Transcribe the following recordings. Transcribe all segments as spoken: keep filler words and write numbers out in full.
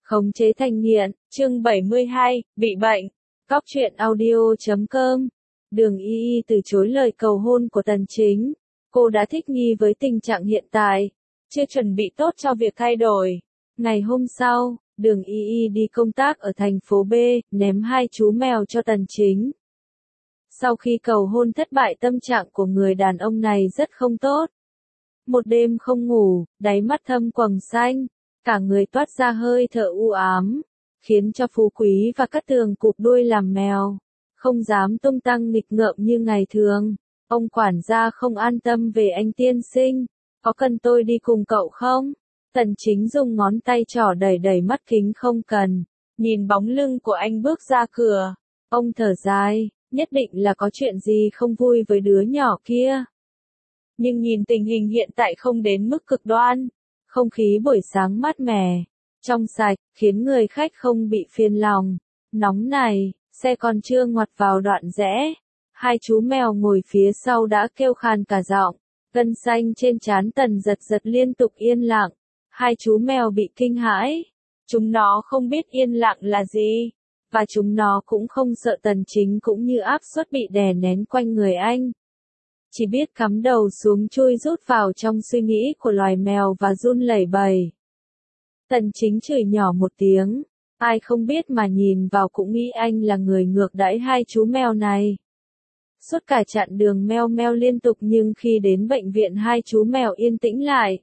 Khống chế thành nghiện, chương bảy mươi hai, bị bệnh. Cóc truyện audio chấm com. Đường Y Y từ chối lời cầu hôn của Tần Chính. Cô đã thích nghi với tình trạng hiện tại, chưa chuẩn bị tốt cho việc thay đổi. Ngày hôm sau, Đường Y Y đi công tác ở thành phố B, ném hai chú mèo cho Tần Chính. Sau khi cầu hôn thất bại, tâm trạng của người đàn ông này rất không tốt. Một đêm không ngủ, đáy mắt thâm quầng xanh, cả người toát ra hơi thở u ám, khiến cho Phú Quý và Cát Tường cụp đuôi làm mèo, không dám tung tăng nghịch ngợm như ngày thường. Ông quản gia không an tâm về anh tiên sinh, có cần tôi đi cùng cậu không? Tần Chính dùng ngón tay trỏ đẩy đẩy mắt kính không cần, nhìn bóng lưng của anh bước ra cửa. Ông thở dài, nhất định là có chuyện gì không vui với đứa nhỏ kia. Nhưng nhìn tình hình hiện tại không đến mức cực đoan, không khí buổi sáng mát mẻ, trong sạch, khiến người khách không bị phiền lòng. Nóng này, xe còn chưa ngoặt vào đoạn rẽ, hai chú mèo ngồi phía sau đã kêu khan cả giọng, gân xanh trên trán Tần giật giật liên tục yên lặng. Hai chú mèo bị kinh hãi, chúng nó không biết yên lặng là gì, và chúng nó cũng không sợ Tần Chính cũng như áp suất bị đè nén quanh người anh. Chỉ biết cắm đầu xuống chui rút vào trong suy nghĩ của loài mèo và run lẩy bẩy. Tần Chính chửi nhỏ một tiếng, ai không biết mà nhìn vào cũng nghĩ anh là người ngược đãi hai chú mèo này. Suốt cả chặng đường meo meo liên tục, nhưng khi đến bệnh viện hai chú mèo yên tĩnh lại.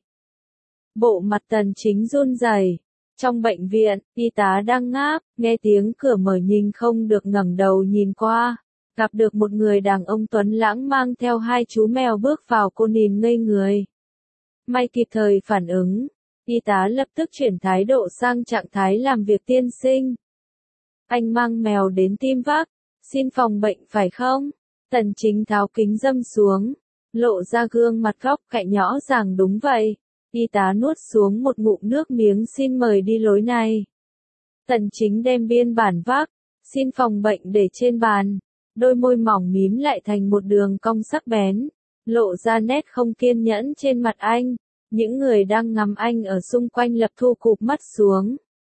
Bộ mặt Tần Chính run rẩy. Trong bệnh viện, y tá đang ngáp, nghe tiếng cửa mở nhìn không được ngẩng đầu nhìn qua. Gặp được một người đàn ông tuấn lãng mang theo hai chú mèo bước vào, cô nhìn ngây người. May kịp thời phản ứng, y tá lập tức chuyển thái độ sang trạng thái làm việc tiên sinh. Anh mang mèo đến Tim Vác, xin phòng bệnh phải không? Tần Chính tháo kính râm xuống, lộ ra gương mặt góc cạnh nhỏ ràng đúng vậy. Y tá nuốt xuống một ngụm nước miếng, xin mời đi lối này. Tần Chính đem biên bản vác, xin phòng bệnh để trên bàn. Đôi môi mỏng mím lại thành một đường cong sắc bén, lộ ra nét không kiên nhẫn trên mặt anh. Những người đang ngắm anh ở xung quanh lập thu cụp mắt xuống.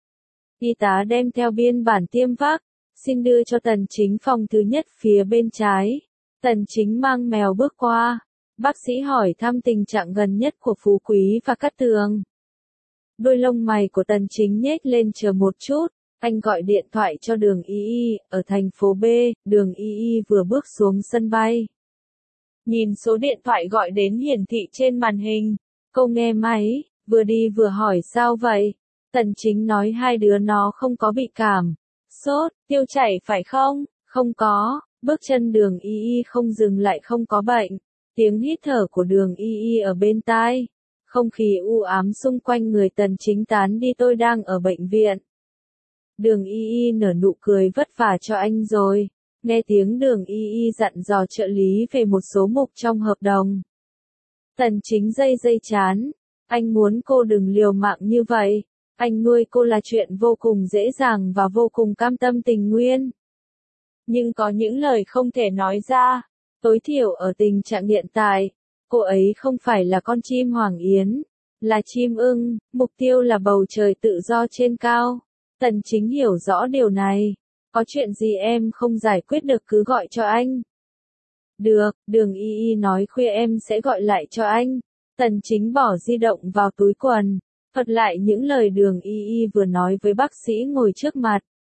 Y tá đem theo biên bản tiêm vác, xin đưa cho Tần Chính phòng thứ nhất phía bên trái. Tần Chính mang mèo bước qua. Bác sĩ hỏi thăm tình trạng gần nhất của Phú Quý và Cát Tường. Đôi lông mày của Tần Chính nhếch lên, chờ một chút. Anh gọi điện thoại cho Đường Y Y, ở thành phố B. Đường Y Y vừa bước xuống sân bay. Nhìn số điện thoại gọi đến hiển thị trên màn hình. Cô nghe máy, vừa đi vừa hỏi sao vậy. Tần Chính nói hai đứa nó không có bị cảm, sốt, tiêu chảy phải không? Không có. Bước chân Đường Y Y không dừng lại, không có bệnh. Tiếng hít thở của Đường Y Y ở bên tai. Không khí u ám xung quanh người Tần Chính tán đi, tôi đang ở bệnh viện. Đường Y Y nở nụ cười, vất vả cho anh rồi. Nghe tiếng Đường Y Y dặn dò trợ lý về một số mục trong hợp đồng. Tần Chính dây dây chán. Anh muốn cô đừng liều mạng như vậy. Anh nuôi cô là chuyện vô cùng dễ dàng và vô cùng cam tâm tình nguyện. Nhưng có những lời không thể nói ra. Tối thiểu ở tình trạng hiện tại, cô ấy không phải là con chim hoàng yến, là chim ưng, mục tiêu là bầu trời tự do trên cao. Tần Chính hiểu rõ điều này. Có chuyện gì em không giải quyết được cứ gọi cho anh. Được, Đường Y Y nói khuya em sẽ gọi lại cho anh. Tần Chính bỏ di động vào túi quần, thuật lại những lời Đường Y Y vừa nói với bác sĩ ngồi trước mặt.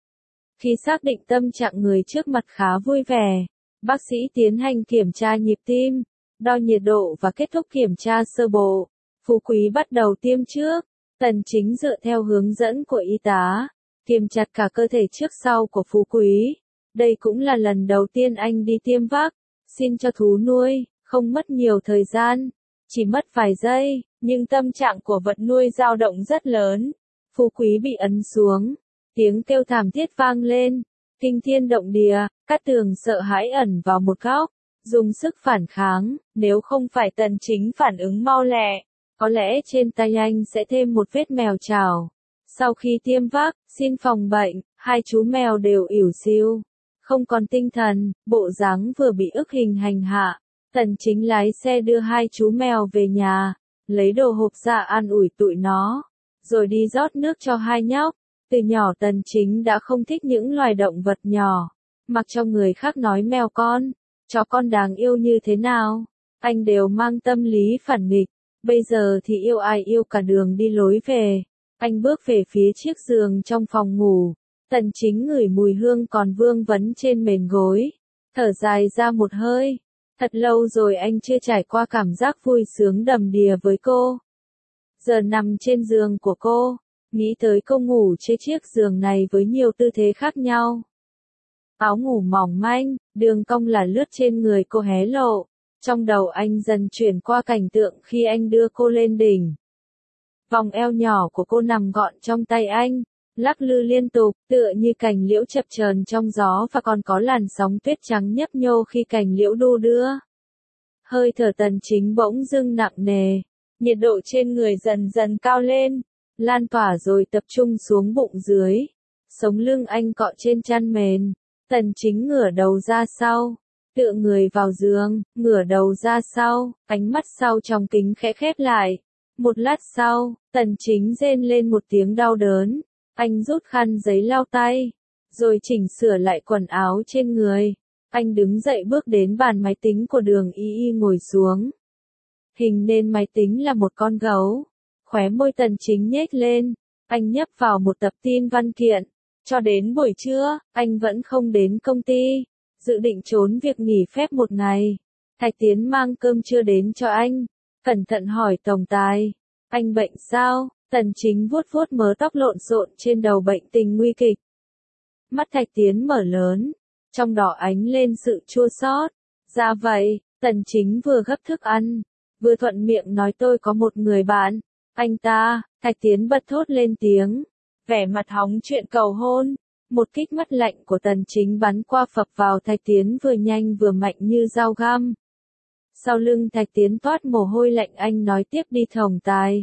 Khi xác định tâm trạng người trước mặt khá vui vẻ, bác sĩ tiến hành kiểm tra nhịp tim, đo nhiệt độ và kết thúc kiểm tra sơ bộ. Phú Quý bắt đầu tiêm trước. Tần Chính dựa theo hướng dẫn của y tá, kiềm chặt cả cơ thể trước sau của Phú Quý. Đây cũng là lần đầu tiên anh đi tiêm vác, xin cho thú nuôi, không mất nhiều thời gian, chỉ mất vài giây, nhưng tâm trạng của vật nuôi dao động rất lớn. Phú Quý bị ấn xuống, tiếng kêu thảm thiết vang lên, kinh thiên động địa. Cát Tường sợ hãi ẩn vào một góc, dùng sức phản kháng. Nếu không phải Tần Chính phản ứng mau lẹ, có lẽ trên tay anh sẽ thêm một vết mèo chảo. Sau khi tiêm vác, xin phòng bệnh, hai chú mèo đều ỉu xìu, không còn tinh thần, bộ dáng vừa bị ức hình hành hạ. Tần Chính lái xe đưa hai chú mèo về nhà, lấy đồ hộp ra an ủi tụi nó, rồi đi rót nước cho hai nhóc. Từ nhỏ Tần Chính đã không thích những loài động vật nhỏ, mặc cho người khác nói mèo con, chó con đáng yêu như thế nào, anh đều mang tâm lý phản nghịch, bây giờ thì yêu ai yêu cả đường đi lối về. Anh bước về phía chiếc giường trong phòng ngủ, Tần Chính ngửi mùi hương còn vương vấn trên mền gối, thở dài ra một hơi, thật lâu rồi anh chưa trải qua cảm giác vui sướng đầm đìa với cô. Giờ nằm trên giường của cô, nghĩ tới cô ngủ trên chiếc giường này với nhiều tư thế khác nhau. Áo ngủ mỏng manh, đường cong là lướt trên người cô hé lộ, trong đầu anh dần chuyển qua cảnh tượng khi anh đưa cô lên đỉnh. Vòng eo nhỏ của cô nằm gọn trong tay anh, lắc lư liên tục, tựa như cành liễu chập chờn trong gió và còn có làn sóng tuyết trắng nhấp nhô khi cành liễu đu đưa. Hơi thở Tần Chính bỗng dưng nặng nề, nhiệt độ trên người dần dần cao lên, lan tỏa rồi tập trung xuống bụng dưới. Sống lưng anh cọ trên chăn mền, Tần Chính ngửa đầu ra sau, tựa người vào giường, ngửa đầu ra sau, ánh mắt sau trong kính khẽ khép lại. Một lát sau, Tần Chính rên lên một tiếng đau đớn, anh rút khăn giấy lau tay, rồi chỉnh sửa lại quần áo trên người. Anh đứng dậy bước đến bàn máy tính của Đường Y Y ngồi xuống. Hình nền máy tính là một con gấu, khóe môi Tần Chính nhếch lên, anh nhấp vào một tập tin văn kiện. Cho đến buổi trưa, anh vẫn không đến công ty, dự định trốn việc nghỉ phép một ngày. Thạch Tiến mang cơm trưa đến cho anh, cẩn thận hỏi tổng tài, anh bệnh sao? Tần Chính vuốt vuốt mớ tóc lộn xộn trên đầu bệnh tình nguy kịch. Mắt Thạch Tiến mở lớn, trong đỏ ánh lên sự chua xót. Dạ vậy, Tần Chính vừa gấp thức ăn, vừa thuận miệng nói tôi có một người bạn, anh ta. Thạch Tiến bật thốt lên tiếng, vẻ mặt hóng chuyện cầu hôn. Một kích mắt lạnh của Tần Chính bắn qua phập vào Thạch Tiến vừa nhanh vừa mạnh như dao găm. Sau lưng Thạch Tiến toát mồ hôi lạnh, anh nói tiếp đi tổng tài.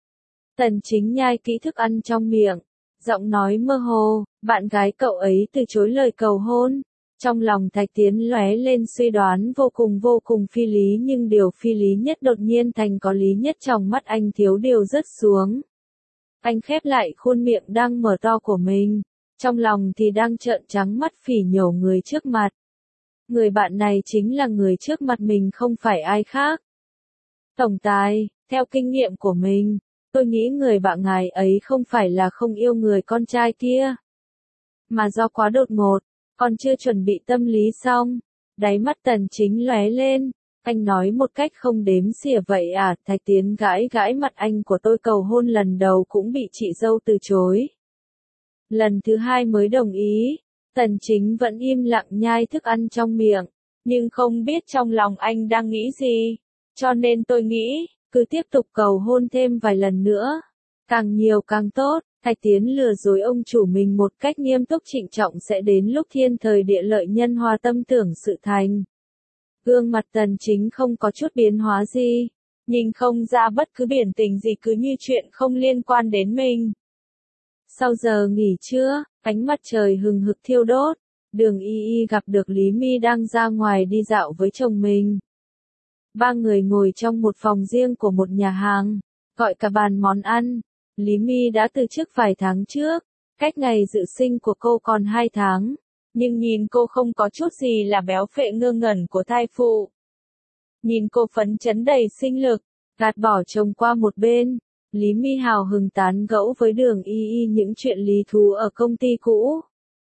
Tần Chính nhai kỹ thức ăn trong miệng, giọng nói mơ hồ, bạn gái cậu ấy từ chối lời cầu hôn. Trong lòng Thạch Tiến lóe lên suy đoán vô cùng vô cùng phi lý, nhưng điều phi lý nhất đột nhiên thành có lý nhất, trong mắt anh thiếu điều rớt xuống. Anh khép lại khuôn miệng đang mở to của mình, trong lòng thì đang trợn trắng mắt phỉ nhổ người trước mặt. Người bạn này chính là người trước mặt mình, không phải ai khác. Tổng tài, theo kinh nghiệm của mình, tôi nghĩ người bạn ngài ấy không phải là không yêu người con trai kia, mà do quá đột ngột, còn chưa chuẩn bị tâm lý xong. Đáy mắt Tần Chính lóe lên, anh nói một cách không đếm xỉa vậy à? Thạch Tiến gãi gãi mặt, anh của tôi cầu hôn lần đầu cũng bị chị dâu từ chối, lần thứ hai mới đồng ý. Tần Chính vẫn im lặng nhai thức ăn trong miệng, nhưng không biết trong lòng anh đang nghĩ gì, cho nên tôi nghĩ, cứ tiếp tục cầu hôn thêm vài lần nữa, càng nhiều càng tốt. Thạch Tiến lừa dối ông chủ mình một cách nghiêm túc trịnh trọng, sẽ đến lúc thiên thời địa lợi nhân hòa tâm tưởng sự thành. Gương mặt Tần Chính không có chút biến hóa gì, nhìn không ra bất cứ biển tình gì, cứ như chuyện không liên quan đến mình. Sau giờ nghỉ trưa, ánh mặt trời hừng hực thiêu đốt, Đường Y Y gặp được Lý Mi đang ra ngoài đi dạo với chồng mình. Ba người ngồi trong một phòng riêng của một nhà hàng, gọi cả bàn món ăn. Lý Mi đã từ chức vài tháng trước, cách ngày dự sinh của cô còn hai tháng, nhưng nhìn cô không có chút gì là béo phệ ngơ ngẩn của thai phụ. Nhìn cô phấn chấn đầy sinh lực, gạt bỏ chồng qua một bên, Lý Mi hào hứng tán gẫu với Đường Y Y những chuyện lý thú ở công ty cũ.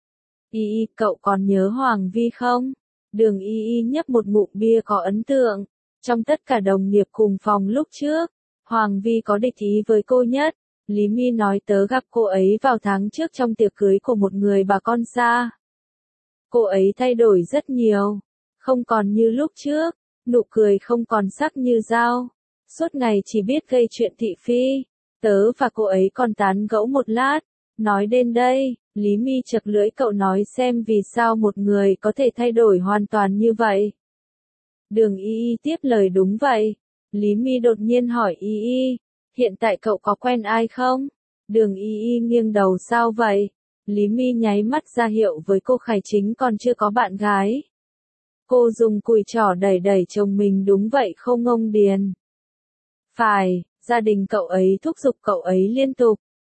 Y Y, cậu còn nhớ Hoàng Vi không? Đường Y Y nhấp một ngụm bia có ấn tượng. Trong tất cả đồng nghiệp cùng phòng lúc trước, Hoàng Vi có địch ý với cô nhất. Lý Mi nói tớ gặp cô ấy vào tháng trước trong tiệc cưới của một người bà con xa. Cô ấy thay đổi rất nhiều, không còn như lúc trước, nụ cười không còn sắc như dao, suốt ngày chỉ biết gây chuyện thị phi. Tớ và cô ấy còn tán gẫu một lát, nói đến đây, Lý Mi chật lưỡi, cậu nói xem vì sao một người có thể thay đổi hoàn toàn như vậy. Đường Y Y tiếp lời, đúng vậy. Lý Mi đột nhiên hỏi Y Y, hiện tại cậu có quen ai không? Đường Y Y nghiêng đầu, sao vậy? Lý Mi nháy mắt ra hiệu với cô, Khải Chính còn chưa có bạn gái. Cô dùng cùi trỏ đẩy đẩy chồng mình, đúng vậy không ông Điền? Phải, gia đình cậu ấy thúc giục cậu ấy liên tục,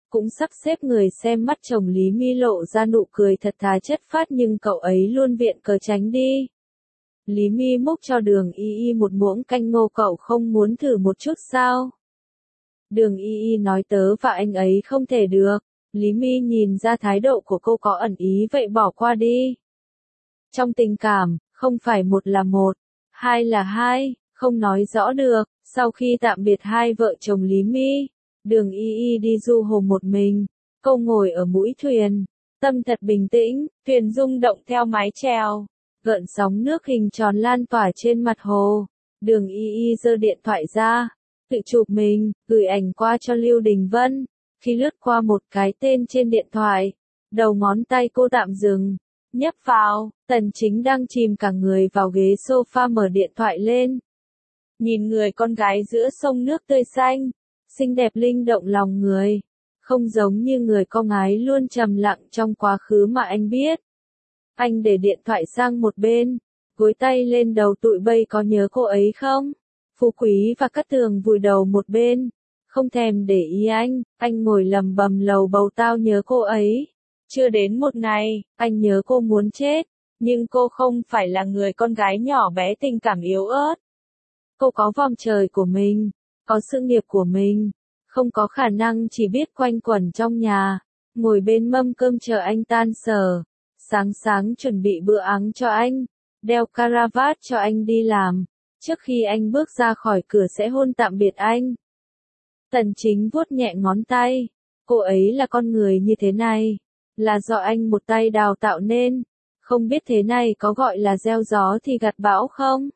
cũng sắp xếp người xem. Mắt chồng Lý Mi lộ ra nụ cười thật thà chất phác, nhưng cậu ấy luôn viện cớ tránh đi. Lý Mi múc cho Đường Y Y một muỗng canh ngô, cậu không muốn thử một chút sao? Đường Y Y nói tớ và anh ấy không thể được. Lý Mi nhìn ra thái độ của cô có ẩn ý, vậy bỏ qua đi. Trong tình cảm, không phải một là một, hai là hai, không nói rõ được. Sau khi tạm biệt hai vợ chồng Lý Mi, Đường Y Y đi du hồ một mình. Cô ngồi ở mũi thuyền, tâm thật bình tĩnh, thuyền rung động theo mái chèo. Gợn sóng nước hình tròn lan tỏa trên mặt hồ. Đường Y Y giơ điện thoại ra, tự chụp mình, gửi ảnh qua cho Lưu Đình Vân. Khi lướt qua một cái tên trên điện thoại, đầu ngón tay cô tạm dừng, nhấp vào. Tần Chính đang chìm cả người vào ghế sofa mở điện thoại lên. Nhìn người con gái giữa sông nước tươi xanh, xinh đẹp linh động lòng người, không giống như người con gái luôn trầm lặng trong quá khứ mà anh biết. Anh để điện thoại sang một bên, gối tay lên đầu. Tụi bay có nhớ cô ấy không? Phú Quý và Cát Tường vùi đầu một bên, không thèm để ý anh. Anh ngồi lầm bầm lầu bầu, tao nhớ cô ấy. Chưa đến một ngày, anh nhớ cô muốn chết, nhưng cô không phải là người con gái nhỏ bé tình cảm yếu ớt. Cô có vòng trời của mình, có sự nghiệp của mình, không có khả năng chỉ biết quanh quẩn trong nhà, ngồi bên mâm cơm chờ anh tan sở. Sáng sáng chuẩn bị bữa áng cho anh, đeo caravat cho anh đi làm, trước khi anh bước ra khỏi cửa sẽ hôn tạm biệt anh. Tần Chính vuốt nhẹ ngón tay, cô ấy là con người như thế này, là do anh một tay đào tạo nên, không biết thế này có gọi là gieo gió thì gặt bão không?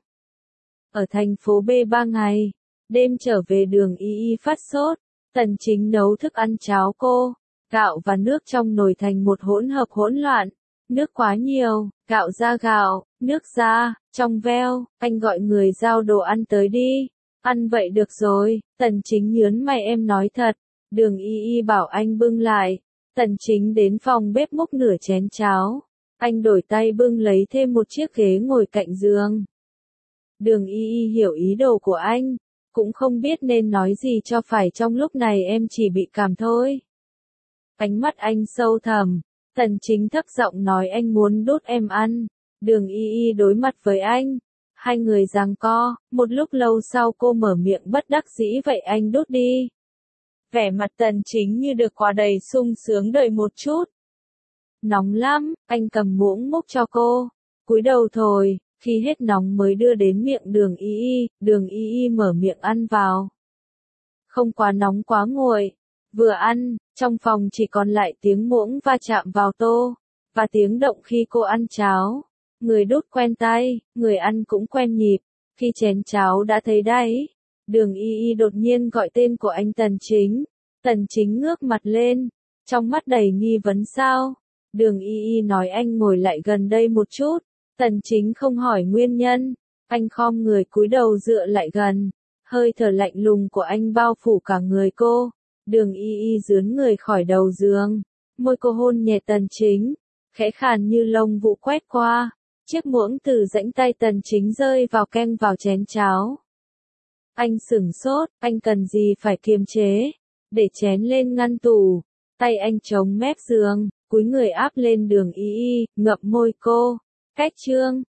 Ở thành phố B ba ngày, đêm trở về Đường Y Y phát sốt, Tần Chính nấu thức ăn cháo cô, gạo và nước trong nồi thành một hỗn hợp hỗn loạn. Nước quá nhiều, gạo ra gạo, nước ra, trong veo. Anh gọi người giao đồ ăn tới đi. Ăn vậy được rồi. Tần Chính nhớn mày, em nói thật. Đường Y Y bảo anh bưng lại. Tần Chính đến phòng bếp múc nửa chén cháo. Anh đổi tay bưng lấy thêm một chiếc ghế ngồi cạnh giường. Đường Y Y hiểu ý đồ của anh, cũng không biết nên nói gì cho phải. Trong lúc này em chỉ bị cảm thôi. Ánh mắt anh sâu thẳm. Tần Chính thấp giọng nói, anh muốn đút em ăn. Đường Y Y đối mặt với anh. Hai người giằng co, một lúc lâu sau cô mở miệng bất đắc dĩ, vậy anh đút đi. Vẻ mặt Tần Chính như được quà đầy sung sướng, đợi một chút. Nóng lắm, anh cầm muỗng múc cho cô. Cúi đầu thổi, khi hết nóng mới đưa đến miệng Đường Y Y. Đường Y Y mở miệng ăn vào. Không quá nóng quá nguội. Vừa ăn, trong phòng chỉ còn lại tiếng muỗng va chạm vào tô, và tiếng động khi cô ăn cháo. Người đút quen tay, người ăn cũng quen nhịp. Khi chén cháo đã thấy đáy, Đường Y Y đột nhiên gọi tên của anh Tần Chính. Tần Chính ngước mặt lên, trong mắt đầy nghi vấn. Sao? Đường Y Y nói, anh ngồi lại gần đây một chút. Tần Chính không hỏi nguyên nhân, anh khom người cúi đầu dựa lại gần. Hơi thở lạnh lùng của anh bao phủ cả người cô. Đường Y Y dướn người khỏi đầu giường, môi cô hôn nhẹ Tần Chính, khẽ khàn như lông vũ quét qua. Chiếc muỗng từ rãnh tay Tần Chính rơi vào keng vào chén cháo. Anh sửng sốt, anh cần gì phải kiềm chế, để chén lên ngăn tủ. Tay anh chống mép giường, cúi người áp lên Đường Y Y, ngậm môi cô. Cách chương